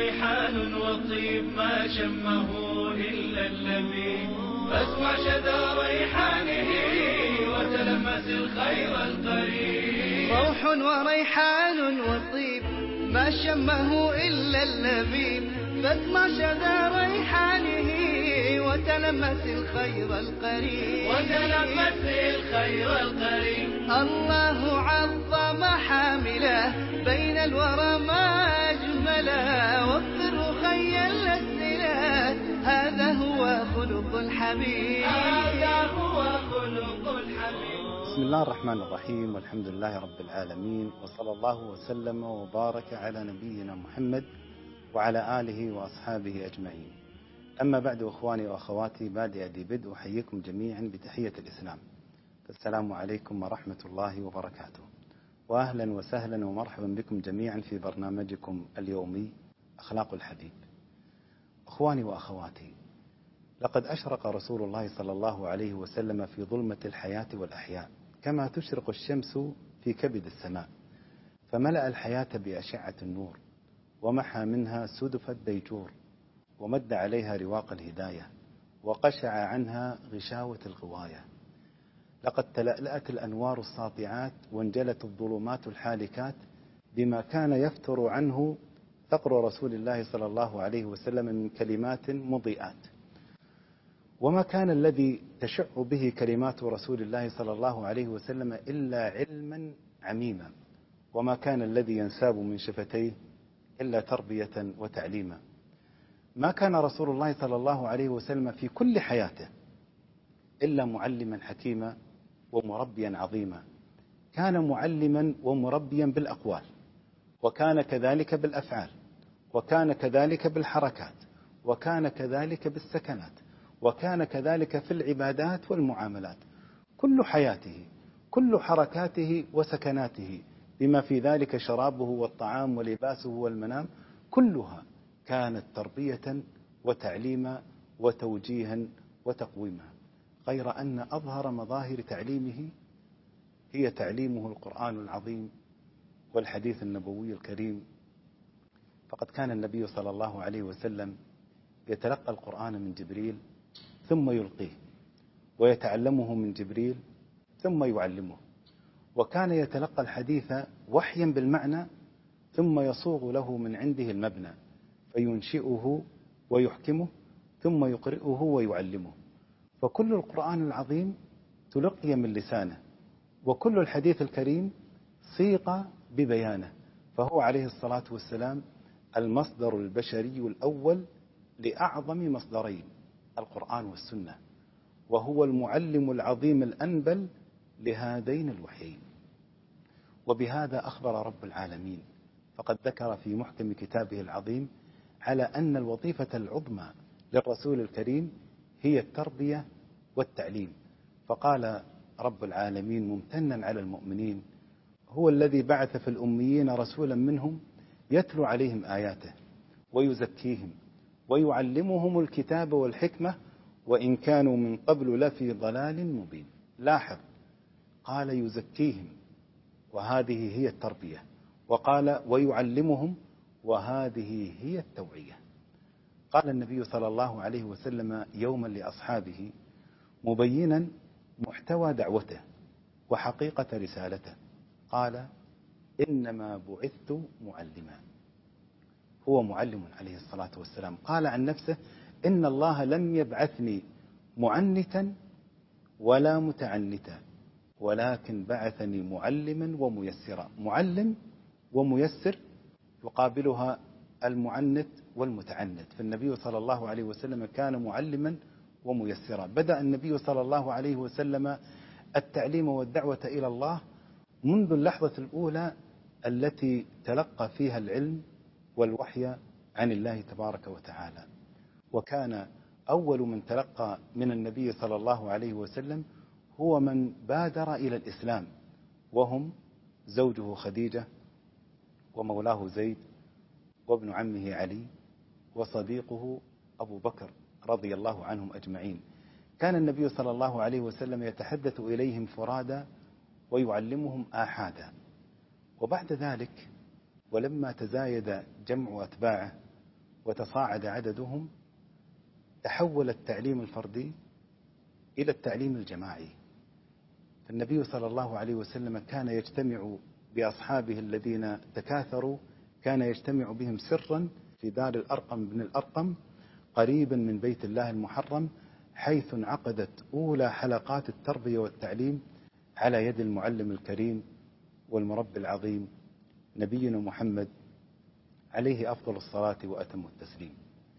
ريحان وطيب ما شمه إلا اللبيب، فاسمع شذا ريحانه وتلمس الخير القريب. روح وريحان وطيب ما شمه إلا اللبيب، فاسمع شذا ريحانه وتلمس الخير القريب. وتلمس الخير القريب. الله عظم حامله بين الورى ما أجمله، وفر خي الأسئلة هذا هو خلق الحبيب. هذا هو خلق الحبيب. بسم الله الرحمن الرحيم، والحمد لله رب العالمين، وصلى الله وسلم وبارك على نبينا محمد وعلى آله وأصحابه أجمعين. أما بعد، أخواني وأخواتي، بادئ ذي بدء أحييكم جميعا بتحية الإسلام، السلام عليكم ورحمة الله وبركاته، وأهلا وسهلا ومرحبا بكم جميعا في برنامجكم اليومي أخلاق الحبيب. أخواني وأخواتي، لقد أشرق رسول الله صلى الله عليه وسلم في ظلمة الحياة والأحياء كما تشرق الشمس في كبد السماء، فملأ الحياة بأشعة النور، ومحى منها سدف الديجور، ومد عليها رواق الهداية، وقشع عنها غشاوة الغواية. لقد تلألأت الأنوار الساطعات، وانجلت الظلمات الحالكات بما كان يفتر عنه ثقر رسول الله صلى الله عليه وسلم من كلمات مضيئات. وما كان الذي تشع به كلمات رسول الله صلى الله عليه وسلم إلا علما عميما، وما كان الذي ينساب من شفتيه إلا تربية وتعليما. ما كان رسول الله صلى الله عليه وسلم في كل حياته إلا معلما حكيما ومربيا عظيما. كان معلما ومربيا بالأقوال، وكان كذلك بالأفعال، وكان كذلك بالحركات، وكان كذلك بالسكنات، وكان كذلك في العبادات والمعاملات. كل حياته، كل حركاته وسكناته، بما في ذلك شرابه والطعام ولباسه والمنام، كلها كانت تربية وتعليما وتوجيها وتقويما، غير أن أظهر مظاهر تعليمه هي تعليمه القرآن العظيم والحديث النبوي الكريم. فقد كان النبي صلى الله عليه وسلم يتلقى القرآن من جبريل ثم يلقيه، ويتعلمه من جبريل ثم يعلمه، وكان يتلقى الحديث وحيا بالمعنى ثم يصوغ له من عنده المبنى، فينشئه ويحكمه ثم يقرئه ويعلمه. فكل القرآن العظيم تلقي من لسانه، وكل الحديث الكريم صيغ ببيانه، فهو عليه الصلاة والسلام المصدر البشري الأول لأعظم مصدرين، القرآن والسنة، وهو المعلم العظيم الأنبل لهذين الوحيين. وبهذا أخبر رب العالمين، فقد ذكر في محكم كتابه العظيم على أن الوظيفة العظمى للرسول الكريم هي التربية والتعليم. فقال رب العالمين ممتنا على المؤمنين: هو الذي بعث في الأميين رسولا منهم يتلو عليهم آياته ويزكيهم ويعلمهم الكتاب والحكمة وإن كانوا من قبل لفي ضلال مبين. لاحظ، قال يزكيهم وهذه هي التربية، وقال ويعلمهم وهذه هي التوعية. قال النبي صلى الله عليه وسلم يوما لأصحابه مبينا محتوى دعوته وحقيقة رسالته، قال: إنما بعثت معلما. هو معلم عليه الصلاة والسلام. قال عن نفسه: إن الله لم يبعثني معنتا ولا متعنتا، ولكن بعثني معلما وميسرا. معلم وميسر يقابلها المعنت والمتعنت، فالنبي صلى الله عليه وسلم كان معلما وميسرا. بدأ النبي صلى الله عليه وسلم التعليم والدعوة إلى الله منذ اللحظة الأولى التي تلقى فيها العلم والوحي عن الله تبارك وتعالى. وكان أول من تلقى من النبي صلى الله عليه وسلم هو من بادر إلى الإسلام، وهم زوجه خديجة، ومولاه زيد، وابن عمه علي، وصديقه أبو بكر رضي الله عنهم أجمعين. كان النبي صلى الله عليه وسلم يتحدث إليهم فرادا ويعلمهم آحادا. وبعد ذلك ولما تزايد جمع أتباعه وتصاعد عددهم تحول التعليم الفردي إلى التعليم الجماعي. فالنبي صلى الله عليه وسلم كان يجتمع بأصحابه الذين تكاثروا، كان يجتمع بهم سرا في دار الأرقم بن الأرقم قريبا من بيت الله المحرم، حيث انعقدت أولى حلقات التربية والتعليم على يد المعلم الكريم والمربي العظيم نبينا محمد عليه أفضل الصلاة وأتم التسليم.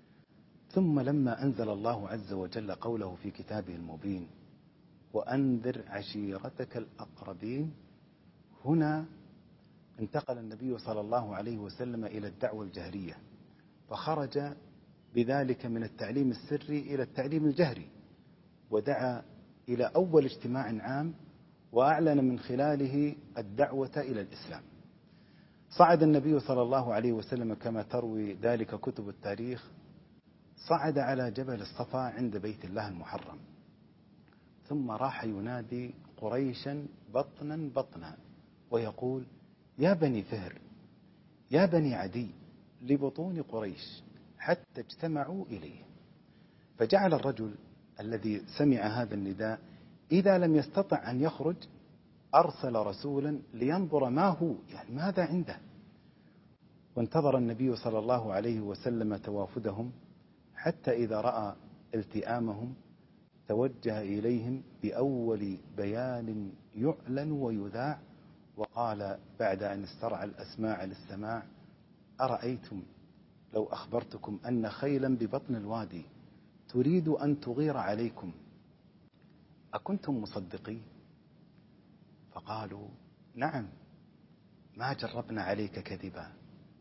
ثم لما أنزل الله عز وجل قوله في كتابه المبين وأنذر عشيرتك الأقربين، هنا انتقل النبي صلى الله عليه وسلم إلى الدعوة الجهرية، فخرج بذلك من التعليم السري إلى التعليم الجهري، ودعا إلى أول اجتماع عام وأعلن من خلاله الدعوة إلى الإسلام. صعد النبي صلى الله عليه وسلم كما تروي ذلك كتب التاريخ، صعد على جبل الصفا عند بيت الله المحرم، ثم راح ينادي قريشا بطنا بطنا ويقول يا بني فهر يا بني عدي لبطون قريش حتى اجتمعوا إليه. فجعل الرجل الذي سمع هذا النداء إذا لم يستطع أن يخرج أرسل رسولا لينظر ما هو، يعني ماذا عنده. وانتظر النبي صلى الله عليه وسلم توافدهم، حتى إذا رأى التئامهم توجه إليهم بأول بيان يعلن ويذاع، وقال بعد أن استرعى الأسماع للسماع أرأيتم لو أخبرتكم أن خيلا ببطن الوادي تريد أن تغير عليكم أكنتم مصدقين؟ فقالوا نعم ما جربنا عليك كذبا.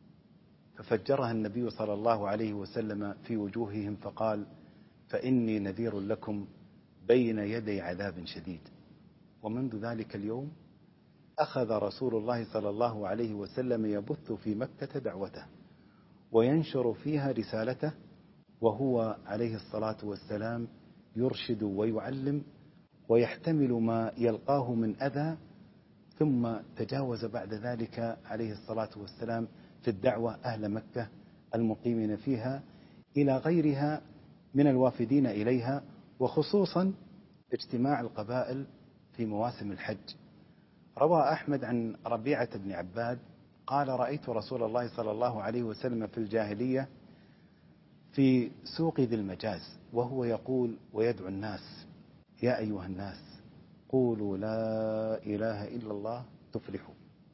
ففجرها النبي صلى الله عليه وسلم في وجوههم فقال فإني نذير لكم بين يدي عذاب شديد. ومنذ ذلك اليوم أخذ رسول الله صلى الله عليه وسلم يبث في مكة دعوته وينشر فيها رسالته، وهو عليه الصلاة والسلام يرشد ويعلم ويحتمل ما يلقاه من أذى، ثم تجاوز بعد ذلك عليه الصلاة والسلام في الدعوة أهل مكة المقيمين فيها إلى غيرها من الوافدين إليها، وخصوصا اجتماع القبائل في مواسم الحج. روى أحمد عن ربيعة بن عباد قال رأيت رسول الله صلى الله عليه وسلم في الجاهلية في سوق ذي المجاز وهو يقول ويدعو الناس يا أيها الناس قولوا لا إله إلا الله تفلحوا.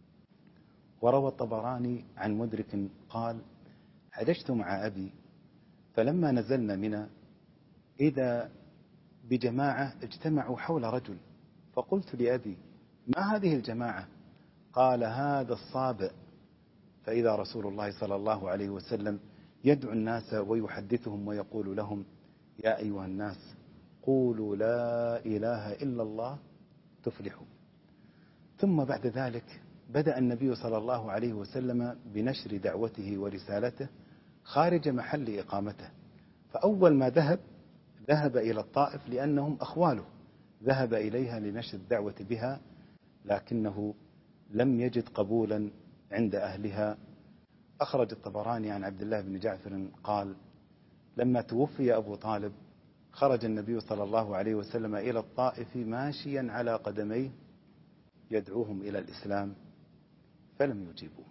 وروى الطبراني عن مدرك قال حججت مع أبي فلما نزلنا منى إذا بجماعة اجتمعوا حول رجل، فقلت لأبي ما هذه الجماعة؟ قال هذا الصابئ. فإذا رسول الله صلى الله عليه وسلم يدعو الناس ويحدثهم ويقول لهم يا أيها الناس قولوا لا إله إلا الله تفلحوا. ثم بعد ذلك بدأ النبي صلى الله عليه وسلم بنشر دعوته ورسالته خارج محل إقامته. فأول ما ذهب إلى الطائف لأنهم أخواله، ذهب إليها لنشر الدعوة بها، لكنه لم يجد قبولا عند أهلها. أخرج الطبراني عن عبد الله بن جعفر قال لما توفي أبو طالب خرج النبي صلى الله عليه وسلم إلى الطائف ماشيا على قدميه يدعوهم إلى الإسلام فلم يجيبوه.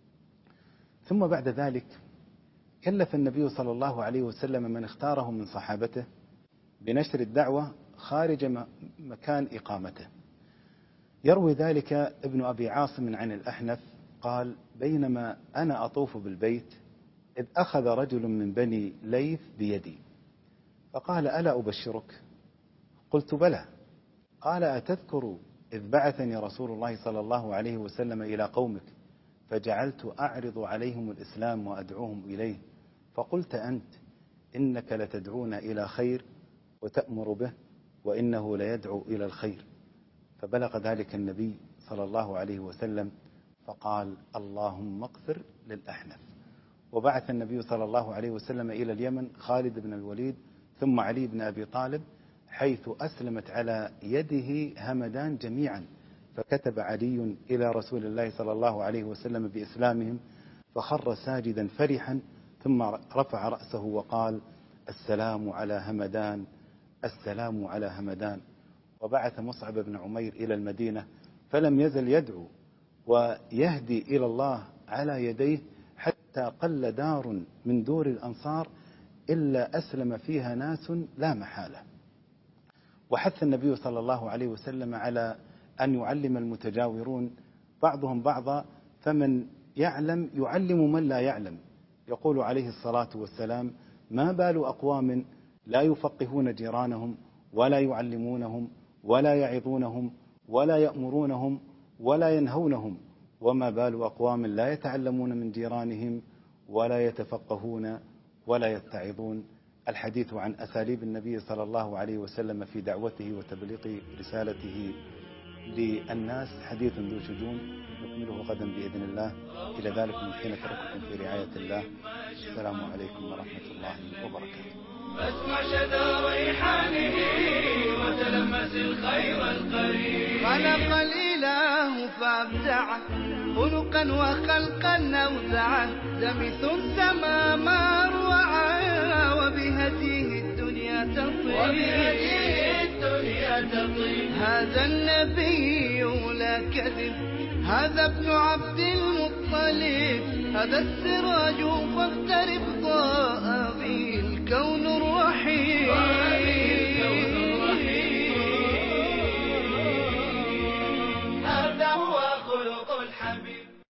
ثم بعد ذلك كلف النبي صلى الله عليه وسلم من اختاره من صحابته بنشر الدعوة خارج مكان إقامته. يروي ذلك ابن أبي عاصم عن الأحنف قال بينما أنا أطوف بالبيت إذ أخذ رجل من بني ليث بيدي فقال ألا أبشرك؟ قلت بلى. قال أتذكر إذ بعثني رسول الله صلى الله عليه وسلم إلى قومك فجعلت أعرض عليهم الإسلام وأدعوهم إليه، فقلت أنت إنك لتدعون إلى خير وتأمر به وإنه ليدعو إلى الخير. فبلغ ذلك النبي صلى الله عليه وسلم فقال اللهم اغفر للأحنف. وبعث النبي صلى الله عليه وسلم إلى اليمن خالد بن الوليد ثم علي بن أبي طالب، حيث أسلمت على يده همدان جميعا، فكتب علي إلى رسول الله صلى الله عليه وسلم بإسلامهم فخر ساجدا فرحا، ثم رفع رأسه وقال: السلام على همدان، السلام على همدان. وبعث مصعب بن عمير إلى المدينة، فلم يزل يدعو ويهدي إلى الله على يديه، حتى قل دار من دور الأنصار إلا أسلم فيها ناس لا محالة. وحث النبي صلى الله عليه وسلم على أن يعلم المتجاورون بعضهم بعضا، فمن يعلم يعلم من لا يعلم. يقول عليه الصلاة والسلام: ما بال أقوام لا يفقهون جيرانهم ولا يعلمونهم ولا يعظونهم ولا يأمرونهم ولا ينهونهم، وما بال أقوام لا يتعلمون من جيرانهم ولا يتفقهون ولا يتعظون. الحديث عن أساليب النبي صلى الله عليه وسلم في دعوته وتبليغ رسالته للناس حديث ذو شجون، نكمله غدا بإذن الله. إلى ذلك من حين ترككم في رعاية الله. السلام عليكم ورحمة الله وبركاته. فاسمع شذا ريحانه وتلمس الخير القريب. خلق الإله فابدعه خلقا وخلقا أوزعه، دمث السما ما أروعه وبهديه الدنيا تطيب. هذا النبي لا كذب، هذا ابن عبد المطلب، هذا السراج فاقترب ضاء